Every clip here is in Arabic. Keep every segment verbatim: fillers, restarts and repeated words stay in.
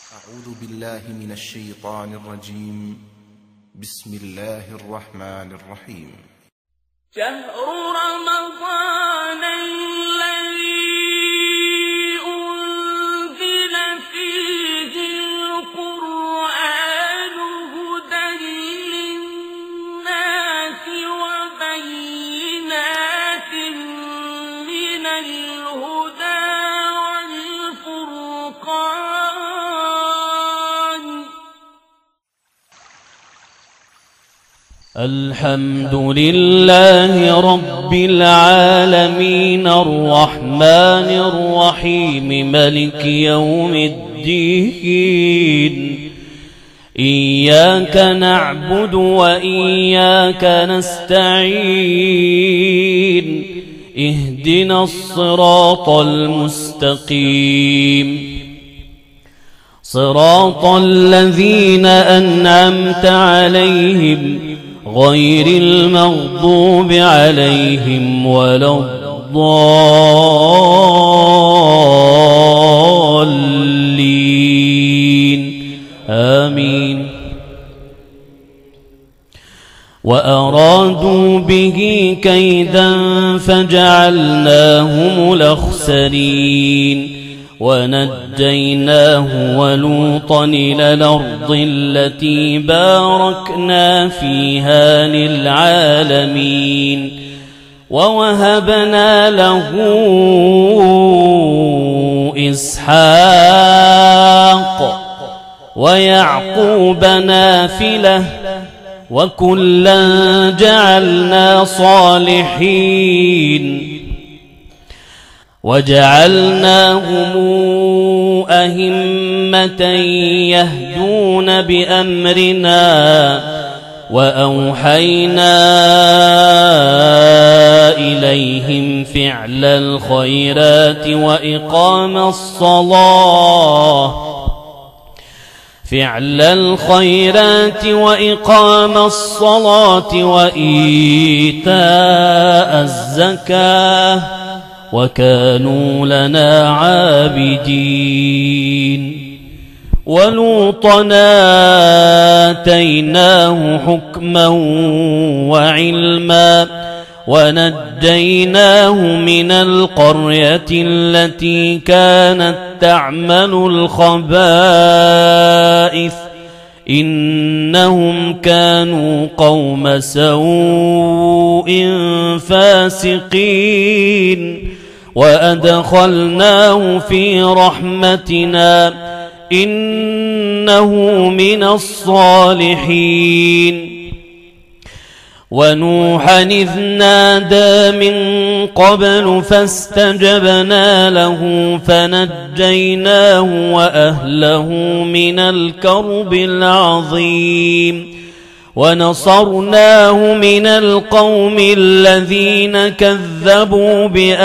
أعوذ بالله من الشيطان الرجيم. بسم الله الرحمن الرحيم. شهر رمضان الذي أنزل فيه القرآن هدى للناس وبينات من الهدى والفرقان. الحمد لله رب العالمين الرحمن الرحيم ملك يوم الدين. إياك نعبد وإياك نستعين. اهدنا الصراط المستقيم صراط الذين أنعمت عليهم غير المغضوب عليهم ولا الضالين آمين. وأرادوا به كيدا فجعلناهم الأخسرين ونجيناه ولوطا إلى الأرض التي باركنا فيها للعالمين. ووهبنا له إسحاق ويعقوب نافلة وكلا جعلنا صالحين وجعلناهم أئمة يهدون بأمرنا وأوحينا إليهم فعل الخيرات وإقام الصلاة فعل الخيرات وإقام الصلاة وإيتاء الزكاة وكانوا لنا عابدين. ولوطا آتيناه حكما وعلما ونجيناه من القرية التي كانت تعمل الخبائث إنهم كانوا قوم سوء فاسقين. وأدخلناه في رحمتنا إنه من الصالحين. ونوحا إذ نادى من قبل فاستجبنا له فنجيناه وأهله من الكرب العظيم. ونصرناه من القوم الذين كذبوا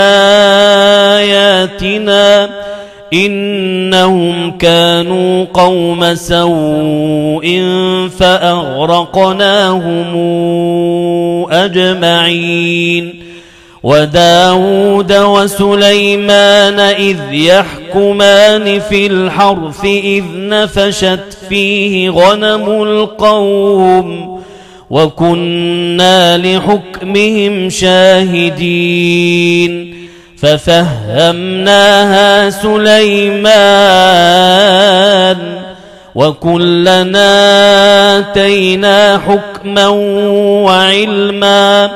بآياتنا إنهم كانوا قوم سوء فأغرقناهم أجمعين. وداود وسليمان إذ يحكمان في الحرث إذ نفشت فيه غنم القوم وكنا لحكمهم شاهدين. ففهمناها سليمان وكلنا آتينا حكما وعلما.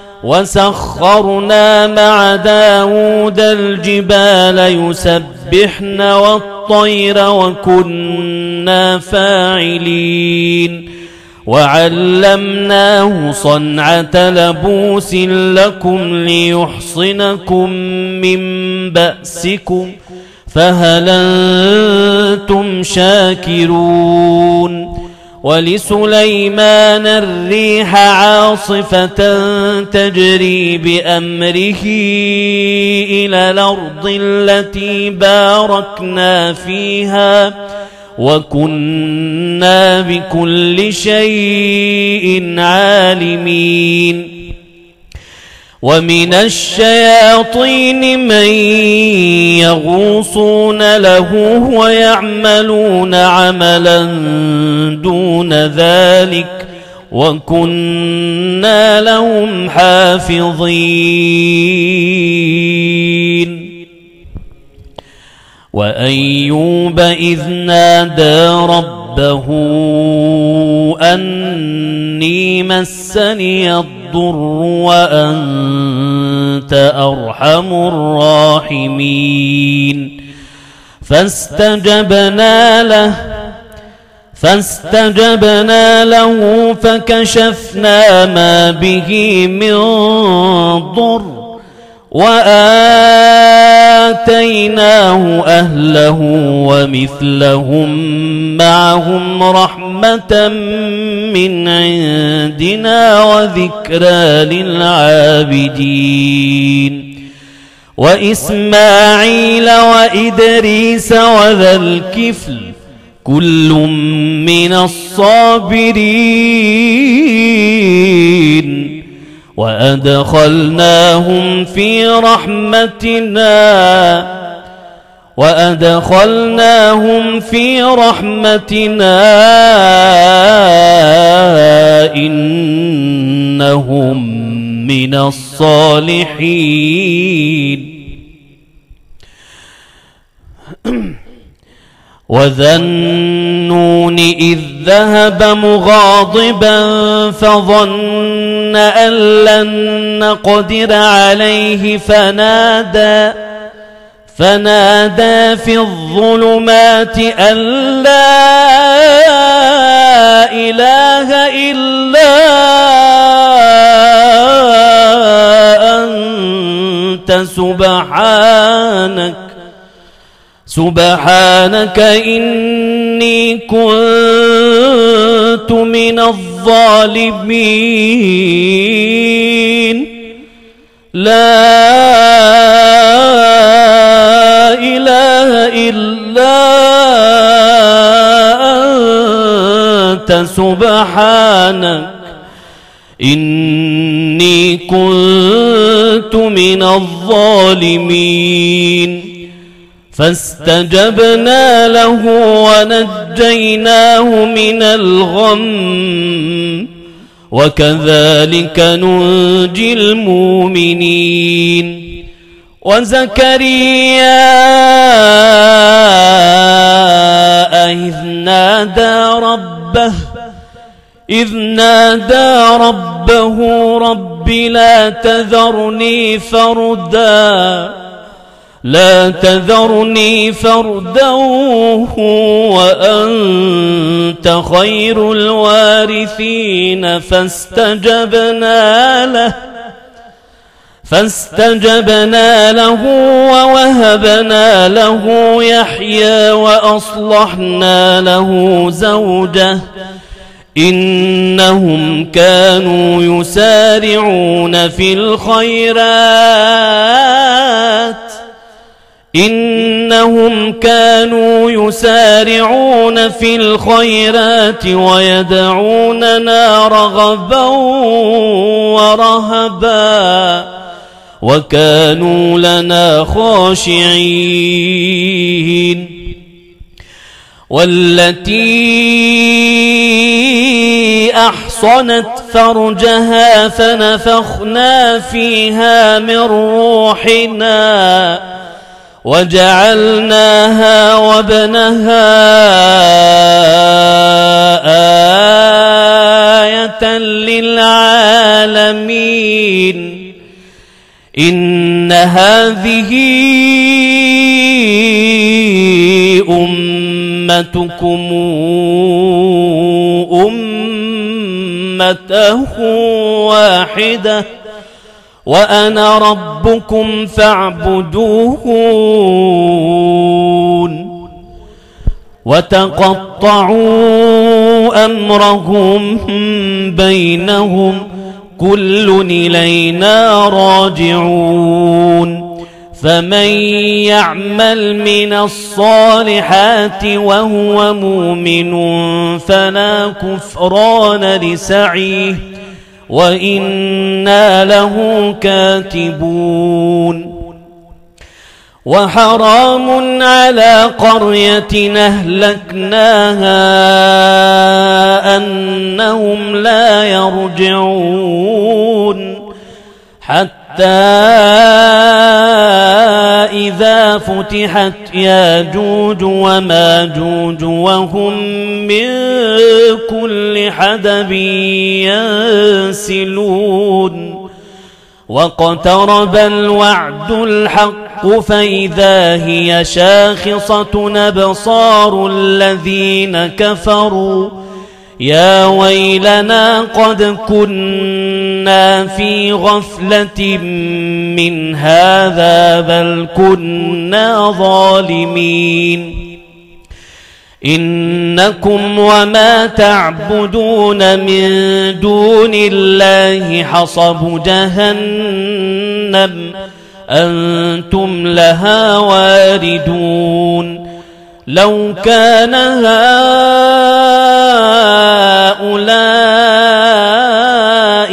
وسخرنا مع داود الجبال يسبحن والطير وكنا فاعلين. وعلمناه صنعة لبوس لكم ليحصنكم من بأسكم فهل أنتم شاكرون. ولسليمان الريح عاصفة تجري بأمره إلى الأرض التي باركنا فيها وكنا بكل شيء عالمين. ومن الشياطين من يغوصون له ويعملون عملا دون ذلك وكنا لهم حافظين. وأيوب إذ نادى ربه أني مسني الضر وأنت أرحم الراحمين فاستجبنا له فاستجبنا له فكشفنا ما به من ضر وآتيناه أهله ومثلهم معهم رحمة من عندنا وذكرى للعابدين. وإسماعيل وإدريس وذا الكفل كل من الصابرين وأدخلناهم في رحمتنا وأدخلناهم في رحمتنا إنهم من الصالحين. وذا النون إذ ذهب مغاضبا فظن أن لن نقدر عليه فنادى فنادى في الظلمات أن لا إله إلا أنت سبحانك سبحانك إني كنت من الظالمين. لا إله إلا أنت سبحانك إني كنت من الظالمين. فاستجبنا له ونجيناه من الغم وكذلك ننجي المؤمنين. وزكريا إذ نادى ربه إذ نادى ربه رب لا تذرني فردا لا تذرني فردا وأنت خير الوارثين فاستجبنا له فاستجبنا له ووهبنا له يحيى وأصلحنا له زوجه إنهم كانوا يسارعون في الخيرات إنهم كانوا يسارعون في الخيرات ويدعوننا رغبا ورهبا وكانوا لنا خاشعين. والتي أحصنت فرجها فنفخنا فيها من روحنا وجعلناها وابنها آية للعالمين. إن هذه أمتكم أمة واحدة وأنا ربكم فاعبدون. وتقطعوا أمرهم بينهم كل إلينا راجعون. فمن يعمل من الصالحات وهو مؤمن فلا كفران لسعيه وإنا له كاتبون وحرام على قرية أهلكناها أنهم لا يرجعون حتى إذا فتحت ياجوج وماجوج وهم من كل حدب ينسلون واقترب الوعد الحق فإذا هي شاخصة أبصار الذين كفروا يا ويلنا قد كنا في غفلة من هذا بل كنا ظالمين إنكم وما تعبدون من دون الله حصب جهنم أنتم لها واردون لو كان هؤلاء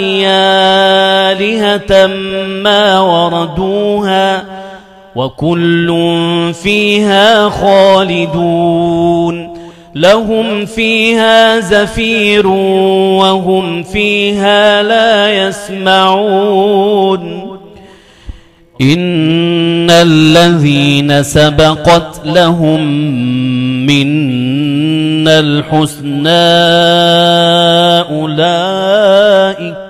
آلهة ما وردوها وكل فيها خالدون لهم فيها زفير وهم فيها لا يسمعون إن الذين سبقت لهم منا الحسنى أولئك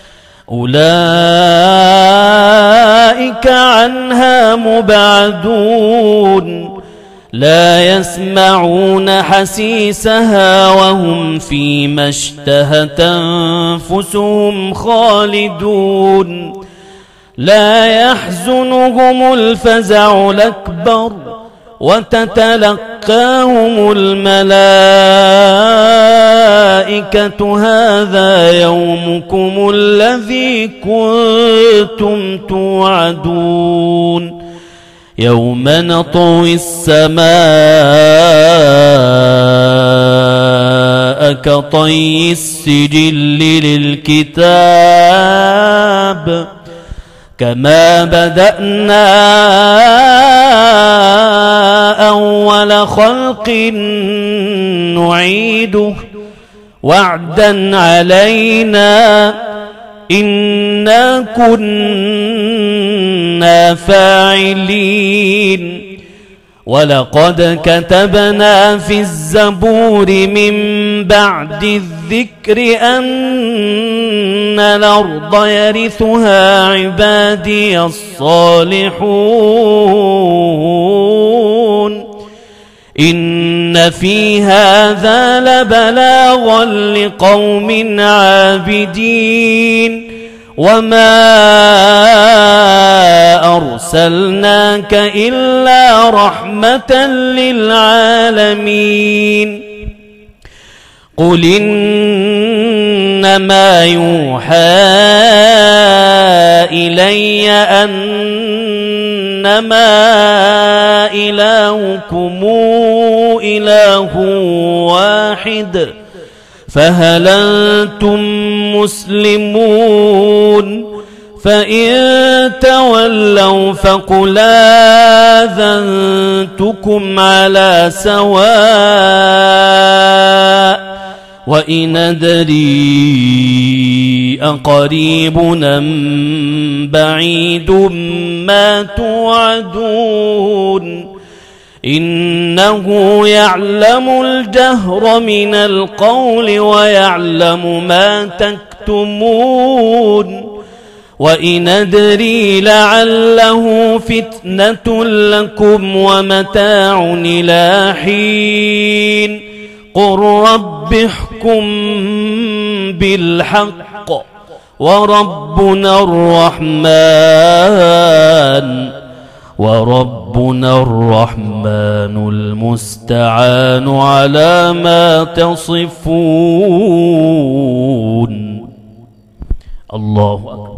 أولئك عنها مبعدون لا يسمعون حسيسها وهم فيما اشتهت أنفسهم خالدون لا يحزنهم الفزع الأكبر وتتلقاهم الملائكة هذا يومكم الذي كنتم توعدون يوم نطوي السماء كطي السجل للكتاب كما بدأنا أول خلق نعيده وعدا علينا إنا كنا فاعلين ولقد كتبنا في الزبور من بعد الذكر أن الأرض يرثها عبادي الصالحون إن في هذا لبلاغا لقوم عابدين وما أرسلناك إلا رحمة للعالمين قل إنما يوحى إلي أنما إلهكم إله واحد فهل أنتم مسلمون فإن تولوا فقل آذنتكم على سواء وإن أدري أقريب أم بعيد ما توعدون إنه يعلم الجهر من القول ويعلم ما تكتمون وإن أدري لعله فتنة لكم ومتاع إلى حين قل رب احكم بالحق وربنا الرحمن وربنا الرحمن المستعان على ما تصفون. الله أكبر.